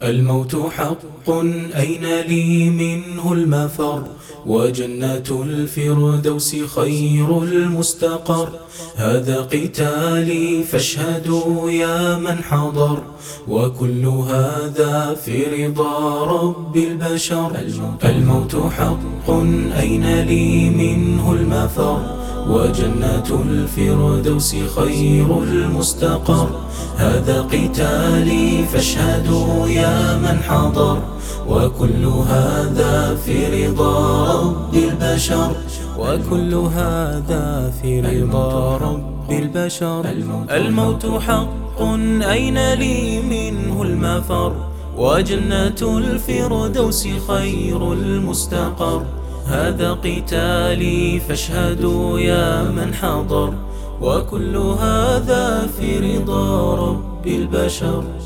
الموت حق أين لي منه المفر، وجنة الفردوس خير المستقر. هذا قتالي فاشهدوا يا من حضر، وكل هذا في رضا رب البشر. الموت حق أين لي منه المفر، وجنة الفردوس خير المستقر. هذا قتالي فاشهدوا يا من حضر، وكل هذا في رضا رب البشر. وكل هذا في رضا رب البشر. الموت حق أين لي منه المفر، وجنة الفردوس خير المستقر. هذا قتالي فاشهدوا يا من حضر، وكل هذا في رضا رب البشر.